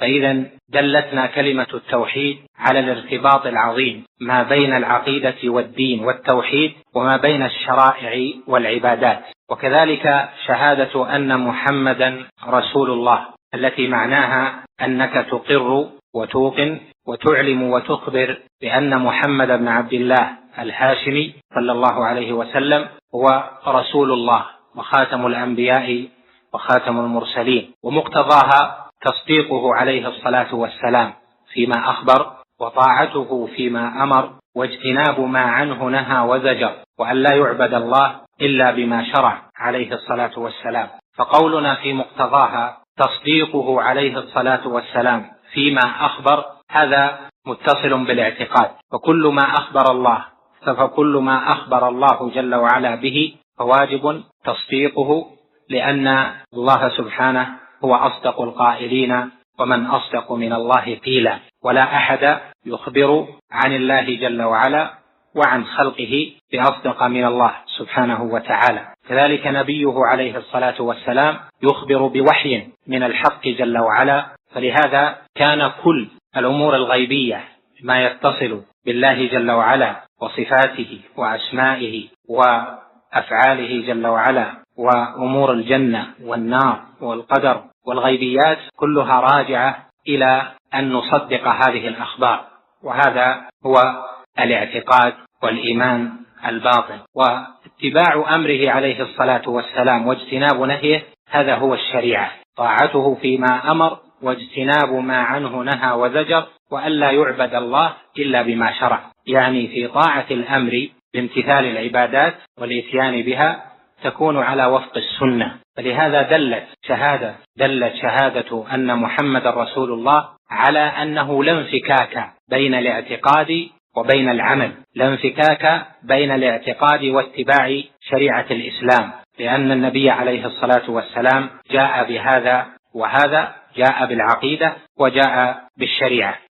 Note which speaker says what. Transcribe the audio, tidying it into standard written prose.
Speaker 1: فإذا دلتنا كلمة التوحيد على الارتباط العظيم ما بين العقيدة والدين والتوحيد وما بين الشرائع والعبادات. وكذلك شهادة أن محمدا رسول الله التي معناها أنك تقر وتوقن وتعلم وتخبر بأن محمد بن عبد الله الهاشمي صلى الله عليه وسلم هو رسول الله وخاتم الأنبياء وخاتم المرسلين، ومقتضاها تصديقه عليه الصلاة والسلام فيما أخبر وطاعته فيما أمر واجتناب ما عنه نهى وزجر، وأن لا يعبد الله إلا بما شرع عليه الصلاة والسلام. فقولنا في مقتضاها تصديقه عليه الصلاة والسلام فيما أخبر هذا متصل بالاعتقاد، فكل ما أخبر الله جل وعلا به فواجب تصديقه، لأن الله سبحانه هو أصدق القائلين ومن أصدق من الله قيلا، ولا أحد يخبر عن الله جل وعلا وعن خلقه بأصدق من الله سبحانه وتعالى. كذلك نبيه عليه الصلاة والسلام يخبر بوحي من الحق جل وعلا، فلهذا كان كل الأمور الغيبية ما يتصل بالله جل وعلا وصفاته وأسمائه وأفعاله جل وعلا وأمور الجنة والنار والقدر والغيبيات كلها راجعة إلى أن نصدق هذه الأخبار، وهذا هو الاعتقاد والإيمان الباطن. واتباع أمره عليه الصلاة والسلام واجتناب نهيه هذا هو الشريعة، طاعته فيما أمر واجتناب ما عنه نهى وزجر، وألا يعبد الله إلا بما شرع، يعني في طاعة الأمر بامتثال العبادات والإتيان بها تكون على وفق السنة. فلهذا دلت شهادة أن محمد رسول الله على أنه لا انفكاك بين الاعتقاد وبين العمل، لا انفكاك بين الاعتقاد واتباع شريعة الإسلام، لأن النبي عليه الصلاة والسلام جاء بهذا وهذا، جاء بالعقيدة وجاء بالشريعة.